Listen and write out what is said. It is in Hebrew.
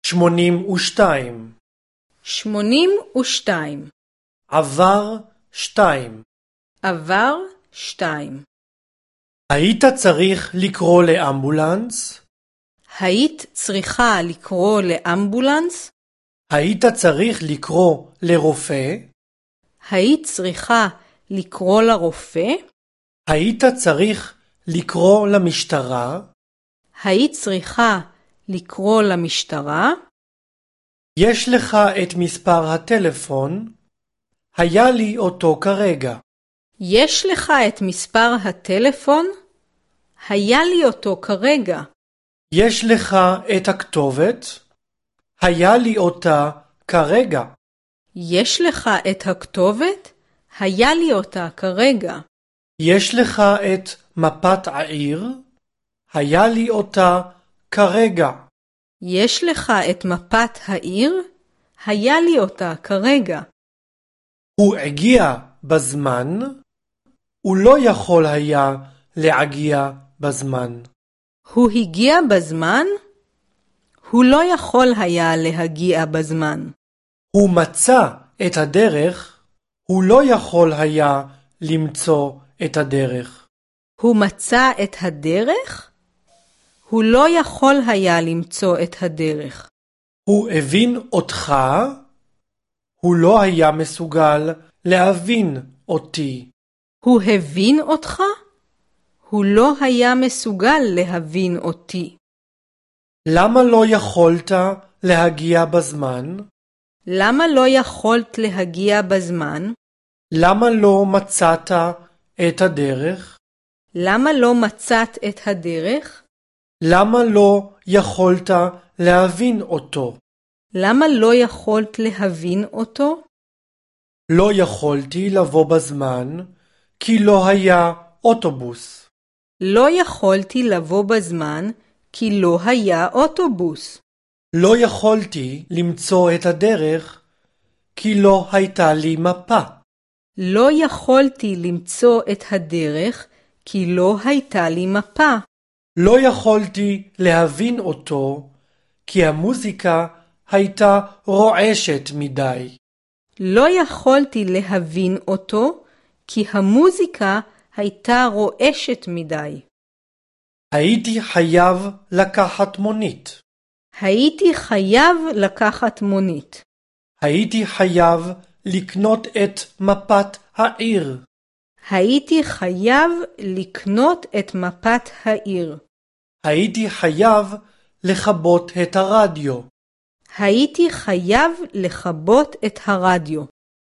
82. 82. עבר 2. עבר 2. היית צריך לקרוא לאמבולנס? היית צריכה לקרוא לאמבולנס? היית צריך לקרוא לרופא? היית צריכה לקרוא לרופא? היית צריך לקרוא למשטרה? היית צריכה לקרוא למשטרה? יש לך את מספר הטלפון? היה לי אותו כרגע. יש לך את מספר הטלפון? היה לי אותו כרגע. יש לך את הכתובת? היה לי אותה כרגע. יש לך את הכתובת? היה לי אותה כרגע. יש לך את מפת העיר? היה לי אותה כרגע. יש לך את מפת העיר? היה לי אותה כרגע. הוא הגיע בזמן? הוא לא יכול היה להגיע בזמן. הוא הגיע בזמן? הוא לא יכול היה להגיע בזמן. הוא מצא את הדרך? הוא לא יכול היה למצוא את הדרך. הוא מצא את הדרך? הוא לא יכול היה למצוא את הדרך. הוא הבין אותך? הוא לא היה מסוגל להבין אותי. הוא הבין אותך? הוא לא היה מסוגל להבין אותי. למה לא יכולת להגיע בזמן? למה לא יכולת להגיע בזמן? למה לא מצאת את הדרך? למה לא מצאת את הדרך? למה לא יכולת להבין אותו? למה לא יכולת להבין אותו? לא יכולתי לבוא בזמן כי לא היה אוטובוס. לא יכולתי לבוא בזמן כי לא היה אוטובוס. לא יכולתי למצוא את הדרך כי לא הייתה לי מפה. לא יכולתי למצוא את הדרך כי לא הייתה לי מפה. לא יכולתי להבין אותו כי המוזיקה הייתה רועשת מדי. לא יכולתי להבין אותו כי המוזיקה הייתה רועשת מדי. הייתי חייב לקחת מונית. הייתי חייב לקחת מונית. הייתי חייב לקנות את מפת העיר. הייתי חייב לקנות את מפת העיר. הייתי חייב לכבות את הרדיו. הייתי חייב לכבות את הרדיו.